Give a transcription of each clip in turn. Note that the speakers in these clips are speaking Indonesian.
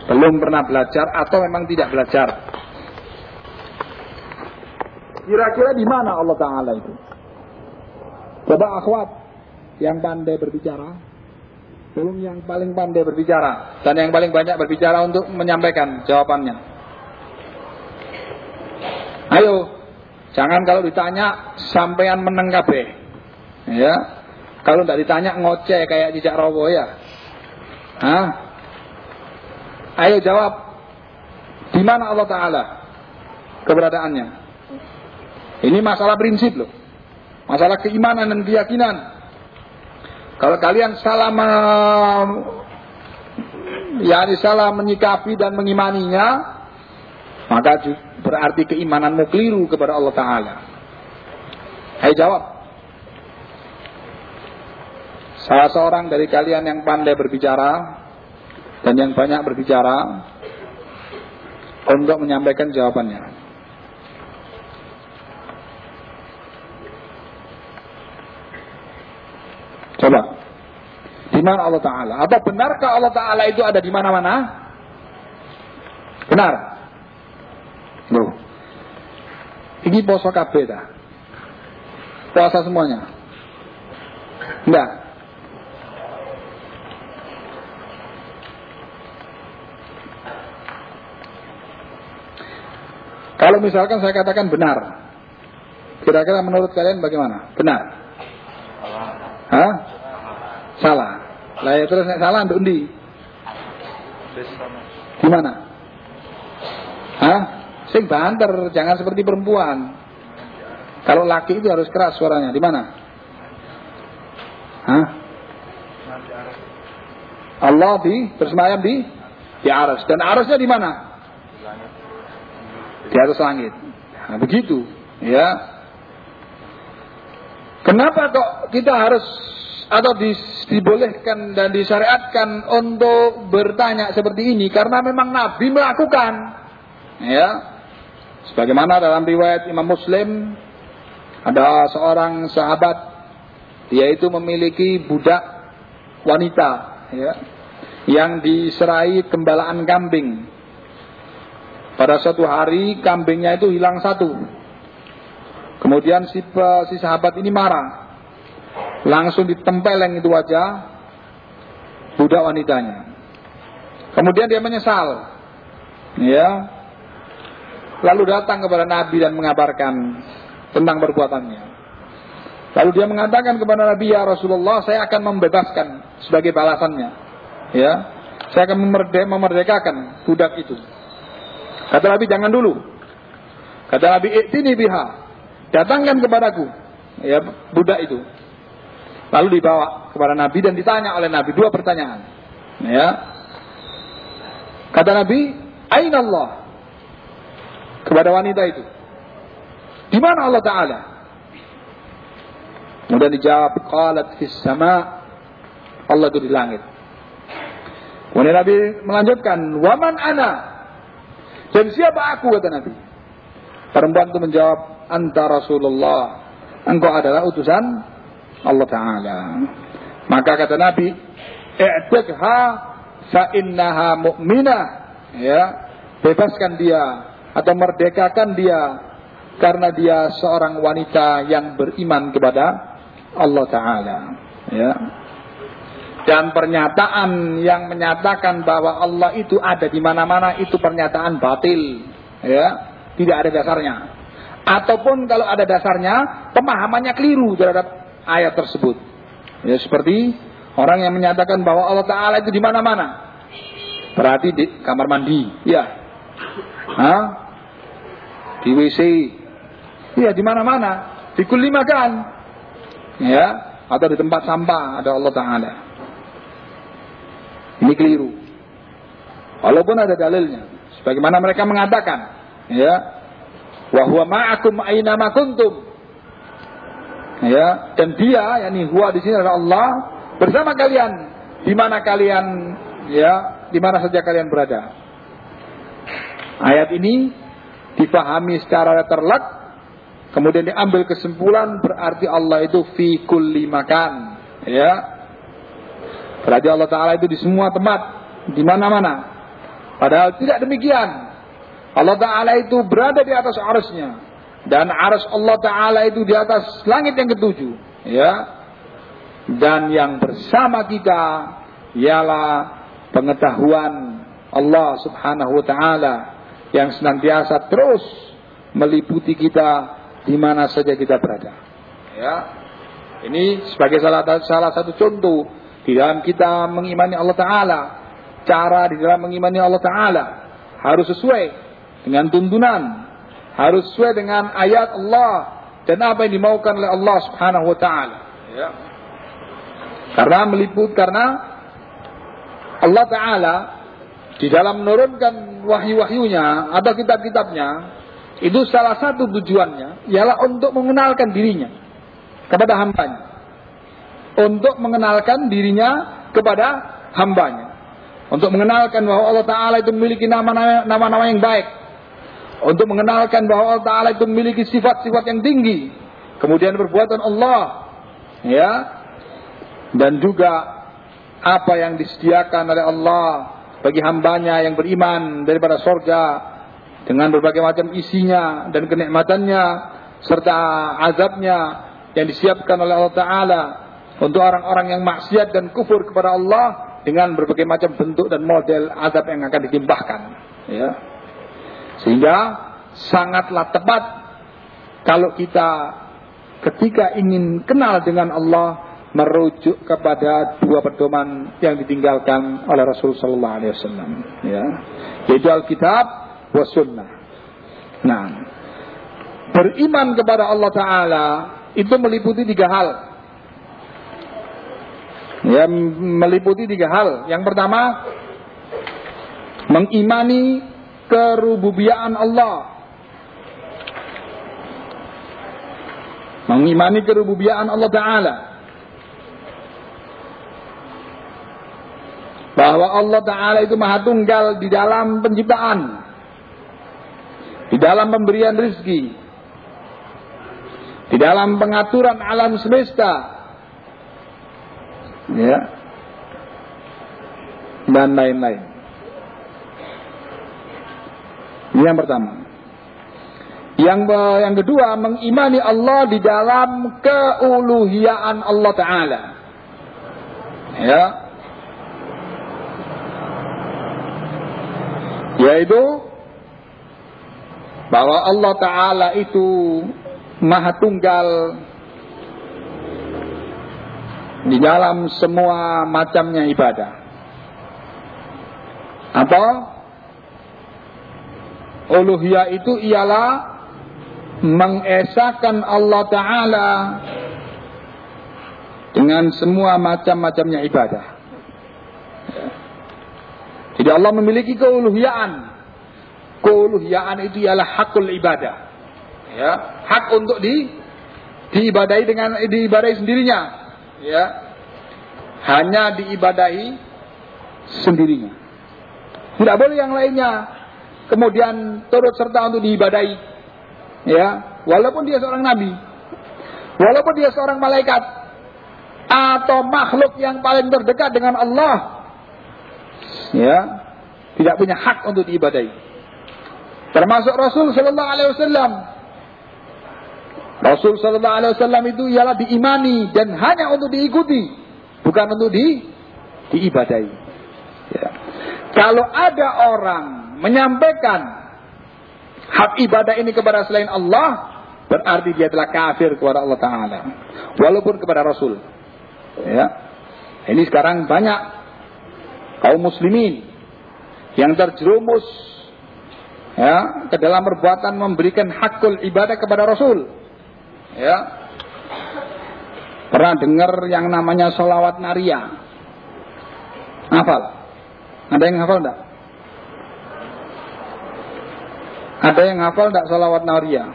belum pernah belajar atau memang tidak belajar. Kira-kira di mana Allah Ta'ala itu? Coba akhwat yang pandai berbicara, belum yang paling pandai berbicara, dan yang paling banyak berbicara untuk menyampaikan jawabannya. Ayo, jangan kalau ditanya sampean meneng kabeh. Ya, kalau tidak ditanya ngoceh kayak cicak rowo ya. Hah? Ayo jawab, di mana Allah Ta'ala keberadaannya? Ini masalah prinsip loh, masalah keimanan dan keyakinan. Kalau kalian salah menyikapi dan mengimaninya, maka berarti keimananmu keliru kepada Allah Ta'ala. Ayo jawab. Salah seorang dari kalian yang pandai berbicara dan yang banyak berbicara untuk menyampaikan jawabannya. Coba. Di mana Allah Ta'ala? Atau benarkah Allah Ta'ala itu ada di mana-mana? Benar. Loh. Ini poso kabeh dah. Puasa semuanya. Enggak. Kalau misalkan saya katakan benar, kira-kira menurut kalian bagaimana? Benar? Hah? Salah. Lah ya terus nek salah nduk ndi? Gimana? Hah? Sing banter, jangan seperti perempuan. Kalau laki itu harus keras suaranya. Di mana? Hah? Allah bersemayam di aras. Dan arasnya di mana? Di atas langit. Nah, begitu, ya. Kenapa kok kita harus atau dibolehkan dan disyariatkan untuk bertanya seperti ini? Karena memang Nabi melakukan, ya. Sebagaimana dalam riwayat Imam Muslim, ada seorang sahabat, dia itu memiliki budak wanita, ya, yang diserai gembalaan kambing. Pada suatu hari kambingnya itu hilang satu. Kemudian si sahabat ini marah. Langsung ditempeleng itu wajah budak wanitanya. Kemudian dia menyesal. Ya. Lalu datang kepada Nabi dan mengabarkan tentang perbuatannya. Lalu dia mengatakan kepada Nabi, ya Rasulullah, saya akan membebaskan sebagai balasannya. Ya. Saya akan memerdekakan budak itu. Kata Nabi, jangan dulu. Kata Nabi, i'tini biha, datangkan kepadaku, ya, budak itu. Lalu dibawa kepada Nabi dan ditanya oleh Nabi 2 pertanyaan. Ya. Kata Nabi, aina Allah? Kepada wanita itu. Di mana Allah Ta'ala? Kemudian dijawab, qalat fis sama. Allah itu di langit. Kemudian Nabi melanjutkan, waman ana? Dan siapa aku, kata Nabi. Perempuan itu menjawab, anta Rasulullah, engkau adalah utusan Allah Ta'ala. Maka kata Nabi, i'tikha fa innaha mu'minah, ya, bebaskan dia atau merdekakan dia karena dia seorang wanita yang beriman kepada Allah Ta'ala, ya. Dan pernyataan yang menyatakan bahwa Allah itu ada di mana-mana itu pernyataan batil, ya, tidak ada dasarnya. Ataupun kalau ada dasarnya, pemahamannya keliru terhadap ayat tersebut. Ya, seperti orang yang menyatakan bahwa Allah Ta'ala itu di mana-mana. Berarti di kamar mandi, ya, di WC, ya, di mana-mana, di kulli makan, ya, atau di tempat sampah ada Allah Ta'ala. Ini keliru. Walaupun ada dalilnya, sebagaimana mereka mengatakan, ya, wa huwa ma'akum aina ma kuntum. Ya, dan dia, yakni huwa di sini adalah Allah bersama kalian di mana kalian, ya, di mana saja kalian berada. Ayat ini difahami secara terlak, kemudian diambil kesimpulan berarti Allah itu fi kulli makan, ya. Berarti Allah Ta'ala itu di semua tempat, di mana-mana. Padahal tidak demikian. Allah Ta'ala itu berada di atas arsy-Nya. Dan arsy Allah Ta'ala itu di atas langit yang ketujuh. Ya. Dan yang bersama kita ialah pengetahuan Allah Subhanahu wa Ta'ala yang senantiasa terus meliputi kita di mana saja kita berada. Ya. Ini sebagai salah satu contoh di dalam kita mengimani Allah Ta'ala. Cara di dalam mengimani Allah Ta'ala harus sesuai dengan tuntunan, harus sesuai dengan ayat Allah dan apa yang dimaukan oleh Allah Subhanahu wa Ta'ala. Ya. Karena Allah Ta'ala di dalam menurunkan wahyu-wahyunya atau kitab-kitabnya, itu salah satu tujuannya ialah untuk mengenalkan dirinya kepada hambanya. Untuk mengenalkan dirinya kepada hambanya. Untuk mengenalkan bahwa Allah Ta'ala itu memiliki nama-nama yang baik. Untuk mengenalkan bahwa Allah Ta'ala itu memiliki sifat-sifat yang tinggi. Kemudian perbuatan Allah. Ya. Dan juga apa yang disediakan oleh Allah bagi hambanya yang beriman daripada surga. Dengan berbagai macam isinya dan kenikmatannya. Serta azabnya yang disiapkan oleh Allah Ta'ala. Untuk orang-orang yang maksiat dan kufur kepada Allah. Dengan berbagai macam bentuk dan model azab yang akan ditimbahkan. Ya. Sehingga sangatlah tepat kalau kita ketika ingin kenal dengan Allah merujuk kepada dua pedoman yang ditinggalkan oleh Rasul sallallahu alaihi wasallam, ya, yaitu Alkitab was Sunnah. Nah, beriman kepada Allah Ta'ala itu meliputi tiga hal. Ya, meliputi tiga hal. Yang pertama, mengimani kerububiyaan Allah. Mengimani kerububiyaan Allah Ta'ala. Bahwa Allah Ta'ala itu maha tunggal di dalam penciptaan. Di dalam pemberian rezeki. Di dalam pengaturan alam semesta. Ya. Dan lain-lain. Ini yang pertama. Yang kedua, mengimani Allah di dalam keuluhiyaan Allah Ta'ala. Ya. Yaitu bahwa Allah Ta'ala itu maha tunggal di dalam semua macamnya ibadah. Atau uluhiyah itu ialah mengesahkan Allah Ta'ala dengan semua macam-macamnya ibadah. Jadi Allah memiliki keuluhiyaan. Keuluhiyaan itu ialah hakul ibadah. Ya, hak untuk diibadahi dengan diibadahi sendirinya. Ya. Hanya diibadahi sendirinya. Tidak boleh yang lainnya kemudian turut serta untuk diibadahi. Ya, walaupun dia seorang nabi, walaupun dia seorang malaikat atau makhluk yang paling terdekat dengan Allah, ya, tidak punya hak untuk diibadahi. Termasuk Rasul sallallahu alaihi wasallam. Rasul sallallahu alaihi wasallam itu ialah diimani dan hanya untuk diikuti, bukan untuk diibadahi. Ya. Kalau ada orang menyampaikan hak ibadah ini kepada selain Allah, berarti dia telah kafir kepada Allah Ta'ala, walaupun kepada Rasul. Ya. Ini sekarang banyak kaum muslimin yang terjerumus, ya, ke dalam perbuatan memberikan hakul ibadah kepada Rasul. Ya. Pernah dengar yang namanya sholawat nariyah? Hafal? Ada yang hafal enggak? Ada yang hafal enggak sholawat nariyah?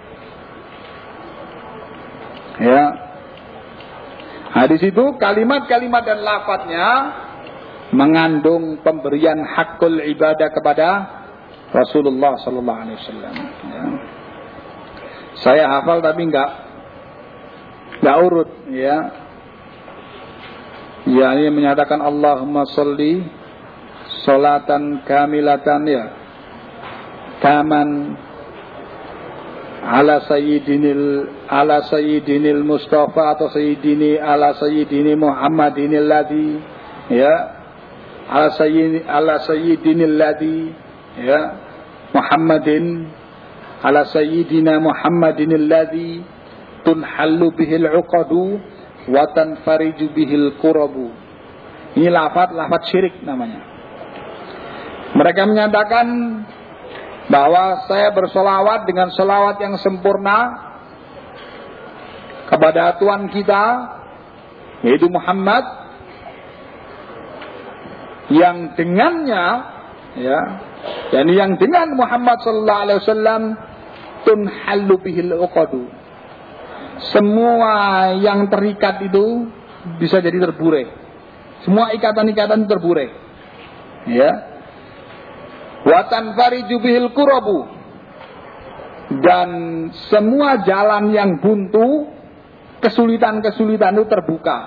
Ya. Nah, di situ kalimat-kalimat dan lafadznya mengandung pemberian hakul ibadah kepada Rasulullah sallallahu alaihi wasallam. Ya. Saya hafal tapi enggak urut, ya. Ya, ini menyatakan Allahumma sholli salatan kamilatan ya kaman ala sayyidinil Mustafa atau ala sayyidini Muhammadinil ladzi ya ala sayyidinil ladzi ya Muhammadin ala sayyidina Muhammadinil ladzi tunhallu bihil uqadu wa tanfariju bihil qurabu. Ini lafaz syirik namanya. Mereka menyatakan bahwa saya bersolawat dengan solawat yang sempurna kepada Tuhan kita, yaitu Muhammad, yang dengannya, ya, dan yang dengan Muhammad sallallahu alaihi wasallam tunhallu bihil uqadu. Semua yang terikat itu bisa jadi terburai. Semua ikatan-ikatan terburai. Ya. Wa tanfariju bihil qurabu, dan semua jalan yang buntu, kesulitan-kesulitan itu terbuka.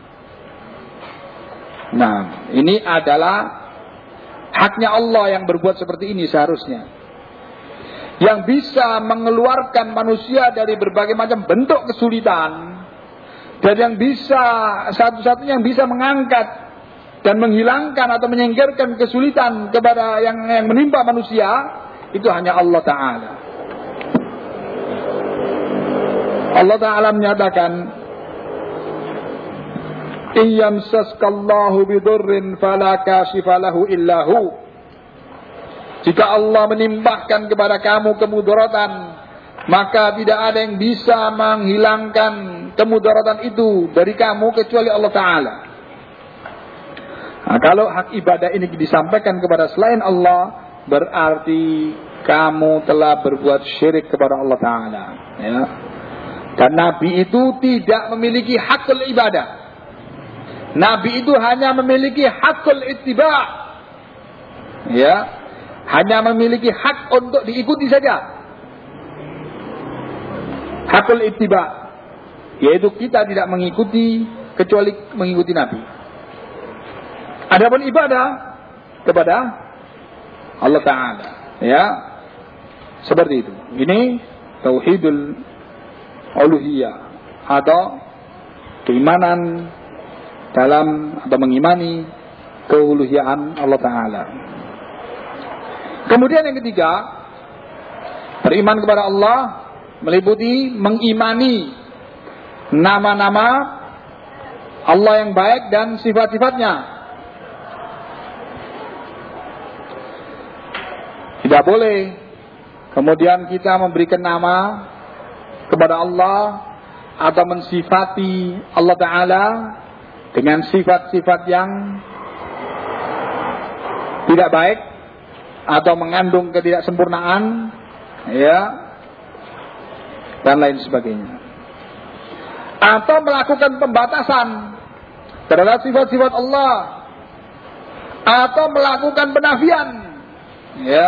Nah, ini adalah haknya Allah yang berbuat seperti ini seharusnya. Yang bisa mengeluarkan manusia dari berbagai macam bentuk kesulitan, dan yang bisa, satu-satunya yang bisa mengangkat dan menghilangkan atau menyingkirkan kesulitan kepada yang menimpa manusia, itu hanya Allah Ta'ala. Allah Ta'ala menyatakan, Iyamsaskallahu bidurrin fala kashifa lahu illahu. Jika Allah menimpahkan kepada kamu kemudaratan, maka tidak ada yang bisa menghilangkan kemudaratan itu dari kamu kecuali Allah Ta'ala. Nah, kalau hak ibadah ini disampaikan kepada selain Allah, berarti kamu telah berbuat syirik kepada Allah Ta'ala. Ya. Dan Nabi itu tidak memiliki hakul ibadah. Nabi itu hanya memiliki hakul ittiba'. Ya. Hanya memiliki hak untuk diikuti saja. Hakul ittiba', yaitu kita tidak mengikuti kecuali mengikuti Nabi. Adapun ibadah kepada Allah Ta'ala, ya, seperti itu. Ini tauhidul uluhiyah, atau keimanan dalam atau mengimani keuluhiyaan Allah Ta'ala. Kemudian yang ketiga, beriman kepada Allah meliputi mengimani nama-nama Allah yang baik dan sifat-sifatnya. Tidak boleh kemudian kita memberikan nama kepada Allah atau mensifati Allah Ta'ala dengan sifat-sifat yang tidak baik atau mengandung ketidaksempurnaan, ya, dan lain sebagainya. Atau melakukan pembatasan terhadap sifat-sifat Allah, atau melakukan penafian, ya,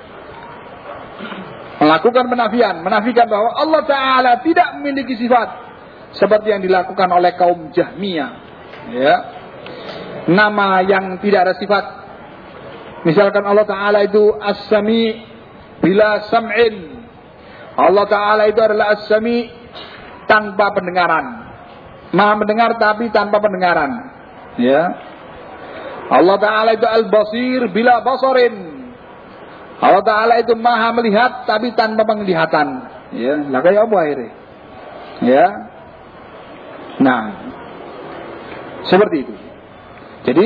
melakukan penafian, menafikan bahwa Allah Ta'ala tidak memiliki sifat seperti yang dilakukan oleh kaum Jahmiyah, ya. Nama yang tidak ada sifat, misalkan Allah Ta'ala itu As-Sami' bila sam'in. Allah Ta'ala itu adalah As-Sami' tanpa pendengaran, Maha mendengar tapi tanpa pendengaran, ya. Allah Ta'ala itu Al-Basir bila basarin. Allah Ta'ala itu Maha melihat tapi tanpa penglihatan, ya. Lah kaya apa akhirnya? Ya. Nah, seperti itu. Jadi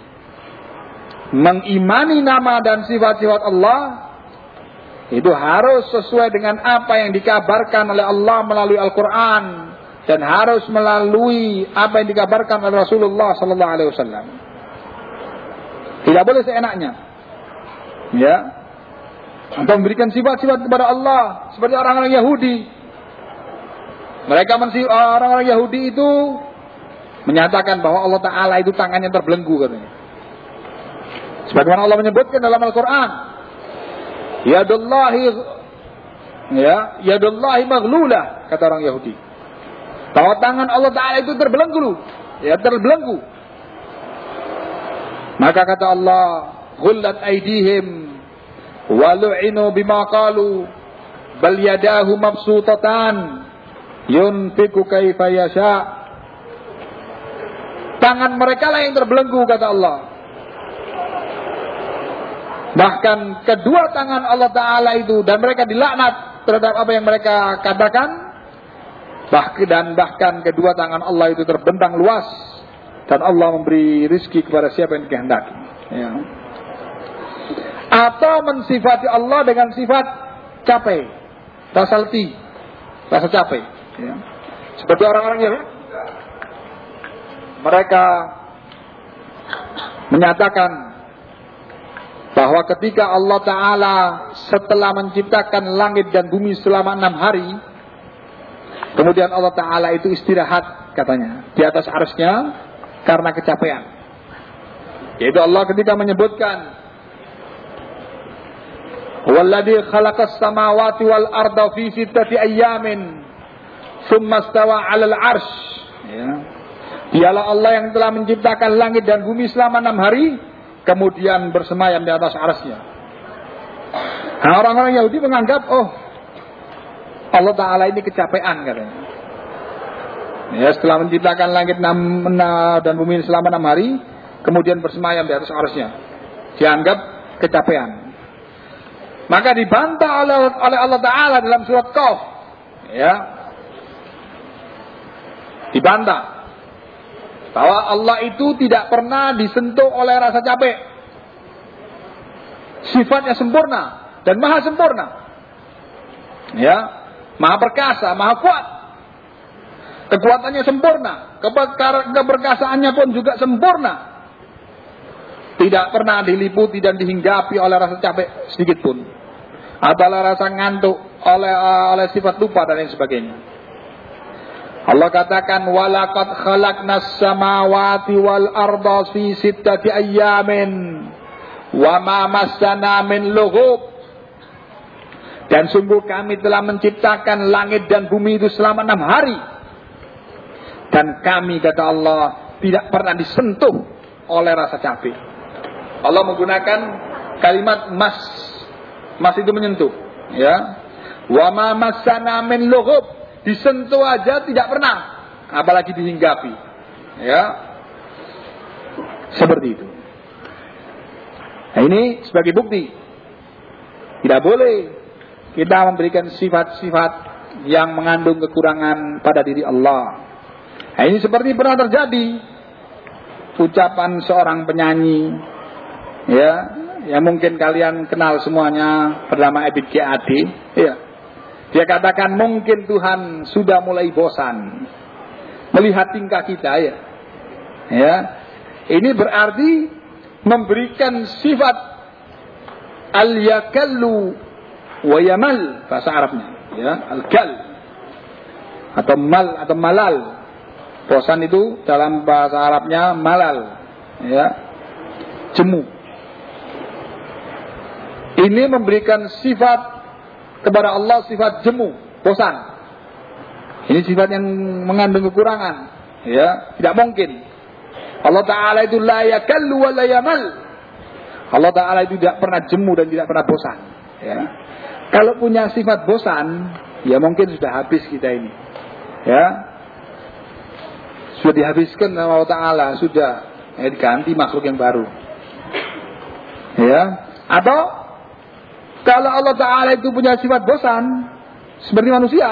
mengimani nama dan sifat-sifat Allah itu harus sesuai dengan apa yang dikabarkan oleh Allah melalui Al-Quran, dan harus melalui apa yang dikabarkan oleh Rasulullah Sallallahu Alaihi Wasallam. Tidak boleh seenaknya, ya, atau memberikan sifat-sifat kepada Allah seperti orang-orang Yahudi. Mereka orang-orang Yahudi itu menyatakan bahwa Allah Ta'ala itu tangannya terbelenggu, katanya. Sebagaimana Allah menyebutkan dalam Al-Quran, Yadullahi maghlulah, kata orang Yahudi, bahwa tangan Allah Ta'ala itu terbelenggu, ya, terbelenggu. Maka kata Allah, ghullat aydihim wa lu'inu bima qalu bal yadahu mabsutatan yunfiqu kaifa yasha. Tangan mereka lah yang terbelenggu, kata Allah. Bahkan kedua tangan Allah Ta'ala itu, dan mereka dilaknat terhadap apa yang mereka katakan. Bahkan kedua tangan Allah itu terbentang luas, dan Allah memberi rizki kepada siapa yang dikehendaki. Ya. Atau mensifati Allah dengan sifat capek, rasa letih, rasa capek. Ya. Seperti orang-orang Yahudi, mereka menyatakan bahwa ketika Allah Ta'ala setelah menciptakan langit dan bumi selama 6 hari, kemudian Allah Ta'ala itu istirahat, katanya, di atas arsy-Nya karena kecapean. Yaitu Allah ketika menyebutkan, "Walladzi khalaqas samawati wal arda fi sittati ayyamin, tsumma istawa 'alal 'arsy." Ya. Dialah Allah yang telah menciptakan langit dan bumi selama 6 hari, kemudian bersemayam di atas arsy-Nya. Nah, orang-orang Yahudi menganggap, oh, Allah Ta'ala ini kecapean, katanya. Ya, setelah menciptakan langit dan bumi selama 6 hari, kemudian bersemayam di atas arsy-Nya. Dianggap kecapean. Maka dibantah oleh Allah Ta'ala dalam surat Qaf. Ya. Dibantah bahwa Allah itu tidak pernah disentuh oleh rasa capek. Sifatnya sempurna dan maha sempurna. Ya, maha perkasa, maha kuat. Kekuatannya sempurna, keperkasaannya pun juga sempurna. Tidak pernah diliputi dan dihinggapi oleh rasa capek sedikit pun. Atau rasa ngantuk, oleh sifat lupa dan lain sebagainya. Allah katakan, walaqad khalaqnas samawati wal arda fi sittati ayyamin wa ma massana min lughub. Dan sungguh kami telah menciptakan langit dan bumi itu selama 6 hari. Dan kami, kata Allah, tidak pernah disentuh oleh rasa capek. Allah menggunakan kalimat mas. Mas itu menyentuh, ya. Wa ma massana min lughub. Disentuh aja tidak pernah, apalagi dihinggapi. Ya. Seperti itu. Nah, ini sebagai bukti. Tidak boleh kita memberikan sifat-sifat yang mengandung kekurangan pada diri Allah. Nah, ini seperti pernah terjadi ucapan seorang penyanyi, ya, yang mungkin kalian kenal semuanya, bernama Ebit G.A.D. Ya. Dia katakan, mungkin Tuhan sudah mulai bosan melihat tingkah kita, ya. Ya. Ini berarti memberikan sifat al-yakallu wa yamal, bahasa Arabnya, ya, al-kal atau mal atau malal. Bosan itu dalam bahasa Arabnya malal, ya, jemu. Ini memberikan sifat kepada Allah, sifat jemu, bosan. Ini sifat yang mengandung kekurangan, ya, tidak mungkin. Allah Ta'ala itu la yakallu wa la yamal. Allah Ta'ala itu tidak pernah jemu dan tidak pernah bosan, ya. Kalau punya sifat bosan, ya mungkin sudah habis kita ini, ya. Sudah dihabiskan sama Allah Ta'ala, sudah, ya, diganti makhluk yang baru, ya. Atau kalau Allah Ta'ala itu punya sifat bosan, seperti manusia,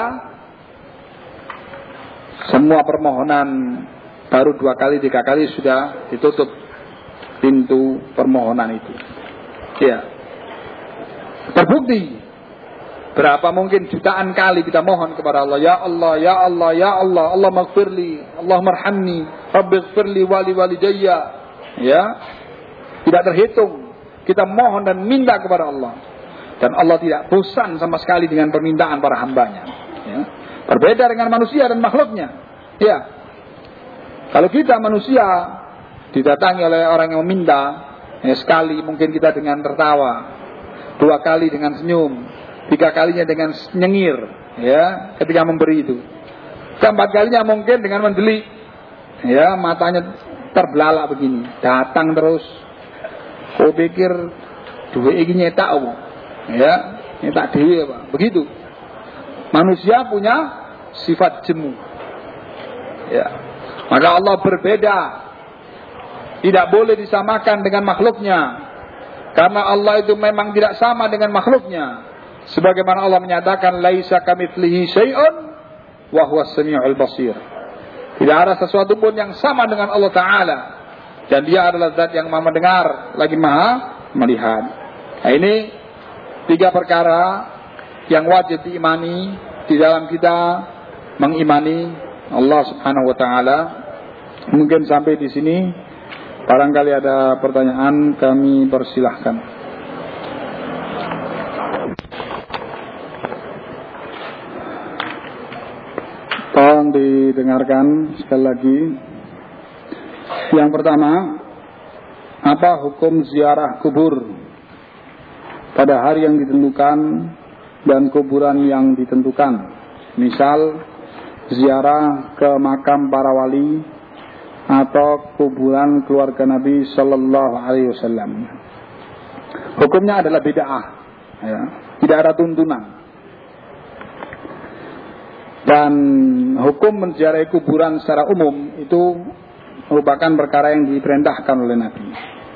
semua permohonan baru 2 kali, 3 kali sudah ditutup pintu permohonan itu. Ya. Terbukti. Berapa mungkin jutaan kali kita mohon kepada Allah. Ya Allah, ya Allah, ya Allah. Allah maghfirli, Allah marhamni, Rabbighfirli wali walidayya. Ya. Tidak terhitung. Kita mohon dan minta kepada Allah. Dan Allah tidak bosan sama sekali dengan permintaan para hambanya. Ya. Berbeda dengan manusia dan makhluknya. Ya. Kalau kita manusia didatangi oleh orang yang meminta, ya, sekali mungkin kita dengan tertawa, 2 kali dengan senyum, 3 kalinya dengan nyengir, ya, ketika memberi itu. 4 kalinya mungkin dengan mendelik, ya, matanya terbelalak begini, datang terus. Kau pikir duit ini nyetak apa? Ya, nyetak dewi apa? Begitu. Manusia punya sifat jemu. Ya. Maka Allah berbeda. Tidak boleh disamakan dengan makhluknya. Karena Allah itu memang tidak sama dengan makhluknya. Sebagaimana Allah menyatakan laisa kamitslihi syai'un wa huwas samiul basir. Tidak ada sesuatu pun yang sama dengan Allah Ta'ala. Dan dia adalah zat yang maha mendengar, lagi maha melihat. Nah, ini 3 perkara yang wajib diimani di dalam kita mengimani Allah Subhanahu wa Ta'ala. Mungkin sampai di sini. Barangkali ada pertanyaan, kami persilahkan. Tolong didengarkan sekali lagi. Yang pertama, apa hukum ziarah kubur pada hari yang ditentukan dan kuburan yang ditentukan? Misal, ziarah ke makam para wali atau kuburan keluarga Nabi Sallallahu Alaihi Wasallam. Hukumnya adalah bid'ah, ya. Tidak ada tuntunan. Dan hukum menziarahi kuburan secara umum itu merupakan perkara yang diperintahkan oleh Nabi.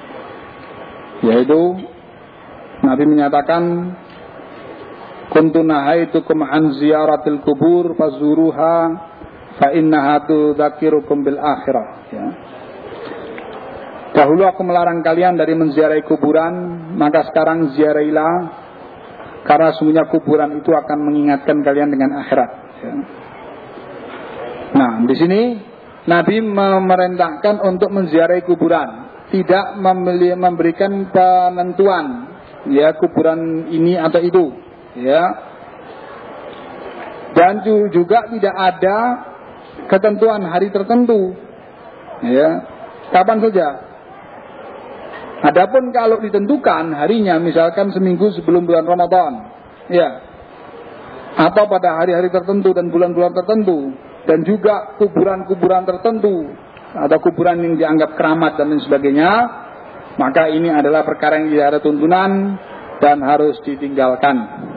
Yaitu Nabi menyatakan, "Kuntu nahaitukum an ziyaratil kubur fazuruha fa innaha tudzakirukum bil akhirah." Ya. Dahulu aku melarang kalian dari menziarahi kuburan, maka sekarang ziarahilah, karena sesungguhnya kuburan itu akan mengingatkan kalian dengan akhirat. Ya. Nah, di sini Nabi memerintahkan untuk menziarahi kuburan, tidak memberikan penentuan, ya, kuburan ini atau itu, ya. Dan juga tidak ada ketentuan hari tertentu, ya, kapan saja. Adapun kalau ditentukan harinya, misalkan seminggu sebelum bulan Ramadan, ya, atau pada hari-hari tertentu dan bulan-bulan tertentu, dan juga kuburan-kuburan tertentu atau kuburan yang dianggap keramat dan lain sebagainya, maka ini adalah perkara yang tidak ada tuntunan dan harus ditinggalkan.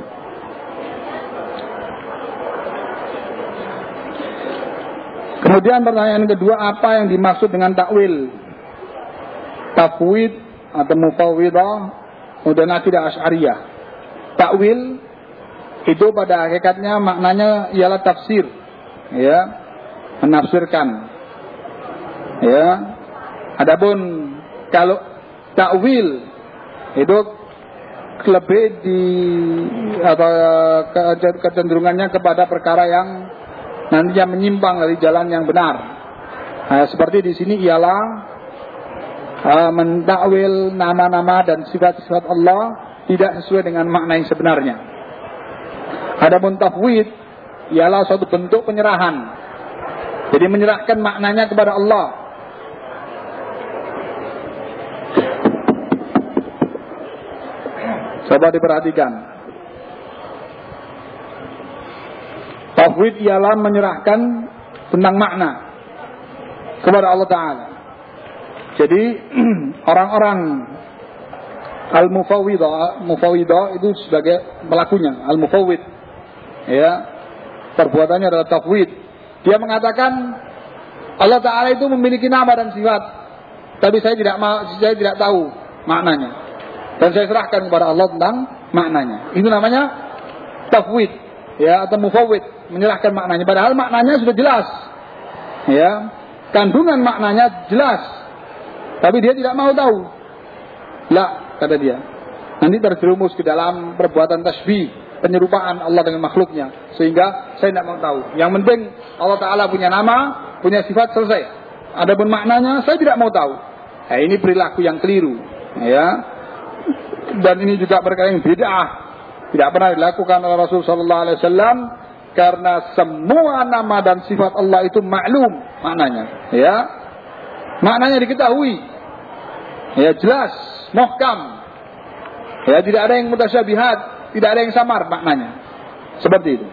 Kemudian pertanyaan kedua, apa yang dimaksud dengan takwil, tafwid atau mufawwidah dan akidah Asy'ariyah? Takwil itu pada hakikatnya maknanya ialah tafsir, ya, menafsirkan, ya. Adapun kalau takwil itu lebih atau kecenderungannya kepada perkara yang nantinya menyimpang dari jalan yang benar. Nah, seperti di sini ialah mentakwil nama-nama dan sifat-sifat Allah tidak sesuai dengan makna yang sebenarnya. Adapun tafwid ialah suatu bentuk penyerahan. Jadi menyerahkan maknanya kepada Allah. Coba diperhatikan. Tafwid ialah menyerahkan tentang makna kepada Allah Ta'ala. Jadi orang-orang al-mufawwidah itu sebagai pelakunya, al-mufawwid, ya, perbuatannya adalah tafwid. Dia mengatakan Allah Ta'ala itu memiliki nama dan sifat, tapi saya tidak tahu maknanya, dan saya serahkan kepada Allah tentang maknanya. Itu namanya tafwid, ya, atau mufawwid, menyerahkan maknanya. Padahal maknanya sudah jelas, ya, kandungan maknanya jelas, tapi dia tidak mau tahu. Lah, kata dia, nanti terjerumus ke dalam perbuatan tasbih, penyerupaan Allah dengan makhluknya, sehingga saya tidak mau tahu. Yang penting Allah Ta'ala punya nama, punya sifat, selesai. Adapun maknanya saya tidak mau tahu. Nah, ini perilaku yang keliru, ya. Dan ini juga perkara yang bid'ah, tidak pernah dilakukan oleh Rasul Sallallahu Alaihi Wasallam, karena semua nama dan sifat Allah itu maklum maknanya, ya, maknanya diketahui, ya, jelas, muhkam, ya, tidak ada yang mutasyabihat, tidak ada yang samar maknanya, seperti itu.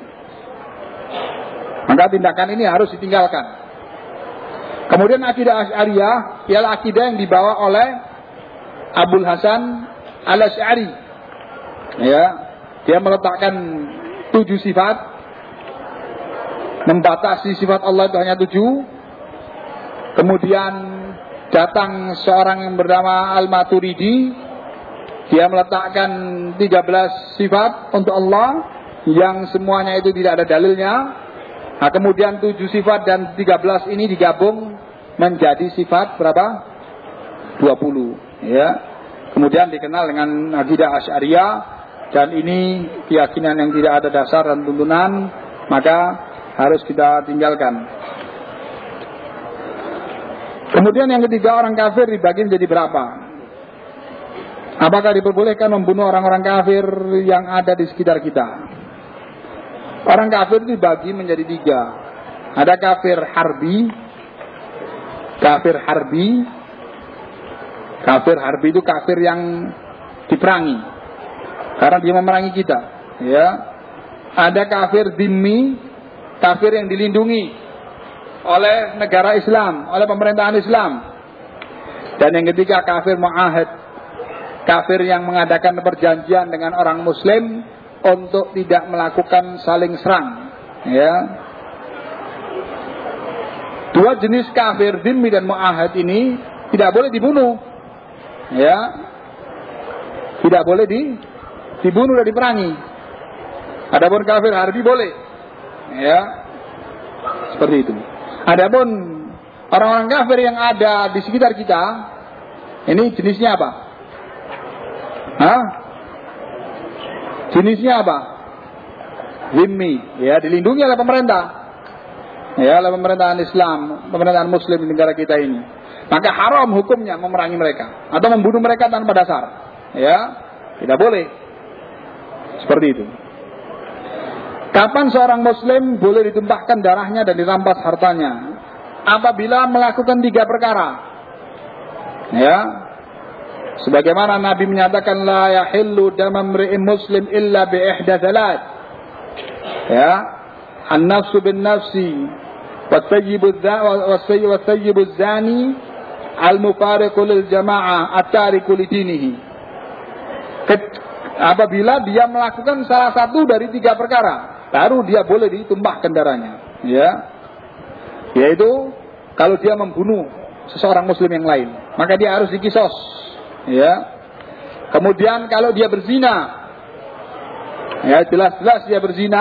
Maka tindakan ini harus ditinggalkan. Kemudian akidah Asy'ariyah ialah akidah yang dibawa oleh Abul Hasan Al-Asy'ari. Ya, dia meletakkan 7 sifat, membatasi sifat Allah itu hanya 7. Kemudian datang seorang yang bernama Al-Maturidi, dia meletakkan 13 sifat untuk Allah yang semuanya itu tidak ada dalilnya. Nah, kemudian 7 sifat dan 13 ini digabung menjadi sifat berapa? 20. Ya. Kemudian dikenal dengan akidah Asy'ariyah, dan ini keyakinan yang tidak ada dasar dan tuntunan, maka harus kita tinggalkan. Kemudian yang ketiga, orang kafir dibagi menjadi berapa? Apakah diperbolehkan membunuh orang-orang kafir yang ada di sekitar kita? Orang kafir dibagi menjadi 3. Ada kafir harbi. Kafir harbi itu kafir yang diperangi, karena dia memerangi kita. Ya. Ada kafir dhimmi, kafir yang dilindungi oleh negara Islam, oleh pemerintahan Islam. Dan yang ketiga, kafir mu'ahad, kafir yang mengadakan perjanjian dengan orang Muslim untuk tidak melakukan saling serang. Ya. 2 jenis kafir dhimmi dan mu'ahad ini tidak boleh dibunuh. Ya, tidak boleh dibunuh dan diperangi. Adapun kafir harbi boleh. Ya, seperti itu. Adapun orang-orang kafir yang ada di sekitar kita, ini jenisnya apa? Jenisnya apa? Zimmi, ya, dilindungi oleh pemerintah. Ya, oleh pemerintahan Islam, pemerintahan Muslim di negara kita ini. Maka haram hukumnya memerangi mereka atau membunuh mereka tanpa dasar. Ya, tidak boleh. Seperti itu. Kapan seorang Muslim boleh ditumpahkan darahnya dan dirampas hartanya? Apabila melakukan 3 perkara. Ya, sebagaimana Nabi menyatakan, la yahillu damam ri'in muslim illa bi ihda thalat. Ya, an-nafsu bin nafsi, wa zani, al-mufariqu lil jama'ah, at-tariku lidinihi. Apabila dia melakukan salah satu dari 3 perkara, baru dia boleh ditumpahkan darahnya. Ya, yaitu kalau dia membunuh seseorang Muslim yang lain, maka dia harus dikisos. Ya. Kemudian kalau dia berzina, ya, jelas-jelas dia berzina,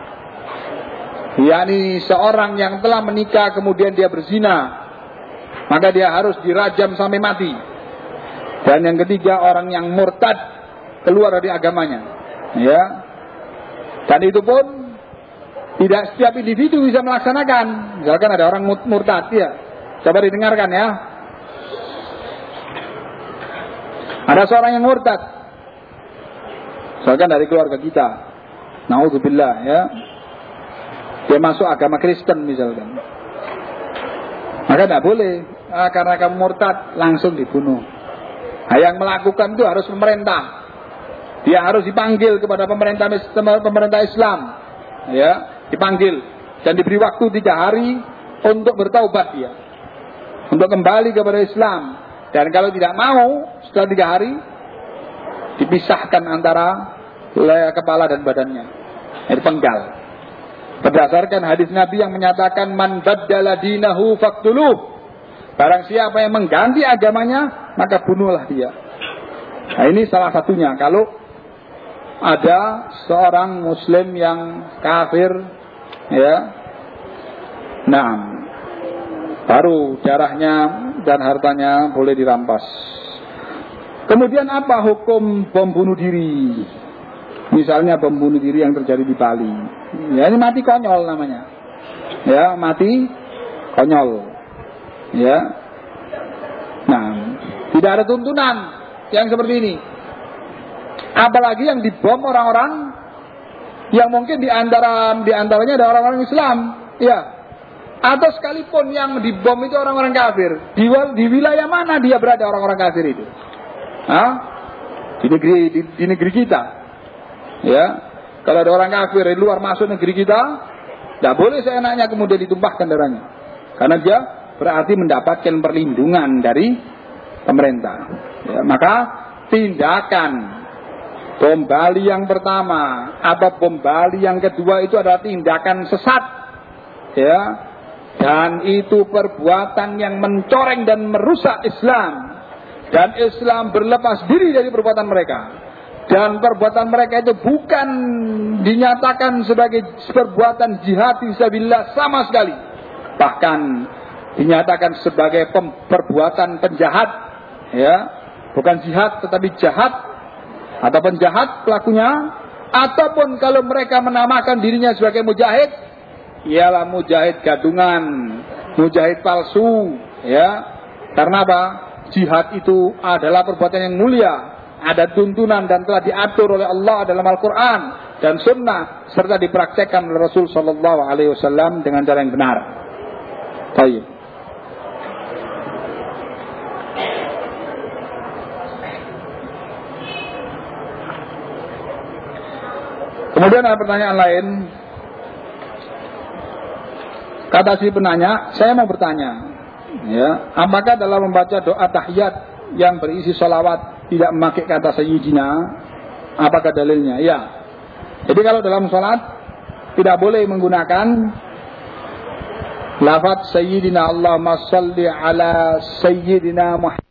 yakni seorang yang telah menikah kemudian dia berzina, maka dia harus dirajam sampai mati. Dan yang ketiga, orang yang murtad, keluar dari agamanya. Ya. Dan itu pun tidak setiap individu bisa melaksanakan. Misalkan ada orang murtad, ya. Coba didengarkan ya. Ada seorang yang murtad, misalkan dari keluarga kita, naudzubillah, ya, dia masuk agama Kristen misalkan, maka tidak boleh, karena kamu murtad langsung dibunuh. Nah, yang melakukan itu harus pemerintah. Dia harus dipanggil kepada pemerintah Islam, ya, dipanggil dan diberi waktu 3 hari untuk bertaubat dia, untuk kembali kepada Islam. Dan kalau tidak mau, setelah 3 hari dipisahkan antara kepala dan badannya, dipenggal. Berdasarkan hadis Nabi yang menyatakan, man baddala dinahu faqtuluh. Barang siapa yang mengganti agamanya, maka bunuhlah dia. Nah, ini salah satunya. Kalau ada seorang Muslim yang kafir, ya, nah, baru darahnya dan hartanya boleh dirampas. Kemudian apa hukum bom bunuh diri? Misalnya bom bunuh diri yang terjadi di Bali. Ya, ini mati konyol namanya. Ya, mati konyol. Ya. Nah, tidak ada tuntunan yang seperti ini. Apalagi yang dibom orang-orang yang mungkin di antaranya ada orang-orang Islam, ya. Atau sekalipun yang dibom itu orang-orang kafir, di wilayah mana dia berada orang-orang kafir itu? Di negeri kita. Ya, kalau ada orang kafir di luar masuk negeri kita, tidak boleh seenaknya kemudian ditumpahkan darahnya, karena dia berarti mendapatkan perlindungan dari pemerintah. Ya, maka tindakan bom Bali yang pertama atau bom Bali yang kedua itu adalah tindakan sesat, ya, dan itu perbuatan yang mencoreng dan merusak Islam, dan Islam berlepas diri dari perbuatan mereka, dan perbuatan mereka itu bukan dinyatakan sebagai perbuatan jihad fisabilillah sama sekali, bahkan dinyatakan sebagai perbuatan penjahat, ya, bukan jihad tetapi jahat atau penjahat pelakunya. Ataupun kalau mereka menamakan dirinya sebagai mujahid, ialah mujahid gadungan, mujahid palsu, ya. Karena apa? Jihad itu adalah perbuatan yang mulia, ada tuntunan dan telah diatur oleh Allah dalam Al-Quran dan Sunnah, serta dipraktekkan oleh Rasul Sallallahu Alaihi Wasallam dengan cara yang benar. Baik. Kemudian ada pertanyaan lain. Kata si penanya, saya mau bertanya, ya, apakah dalam membaca doa tahiyat yang berisi sholawat tidak memakai kata sayyidina, apakah dalilnya? Ya. Jadi kalau dalam sholat tidak boleh menggunakan lafaz sayyidina, Allahumma shalli ala sayyidina Muhammad.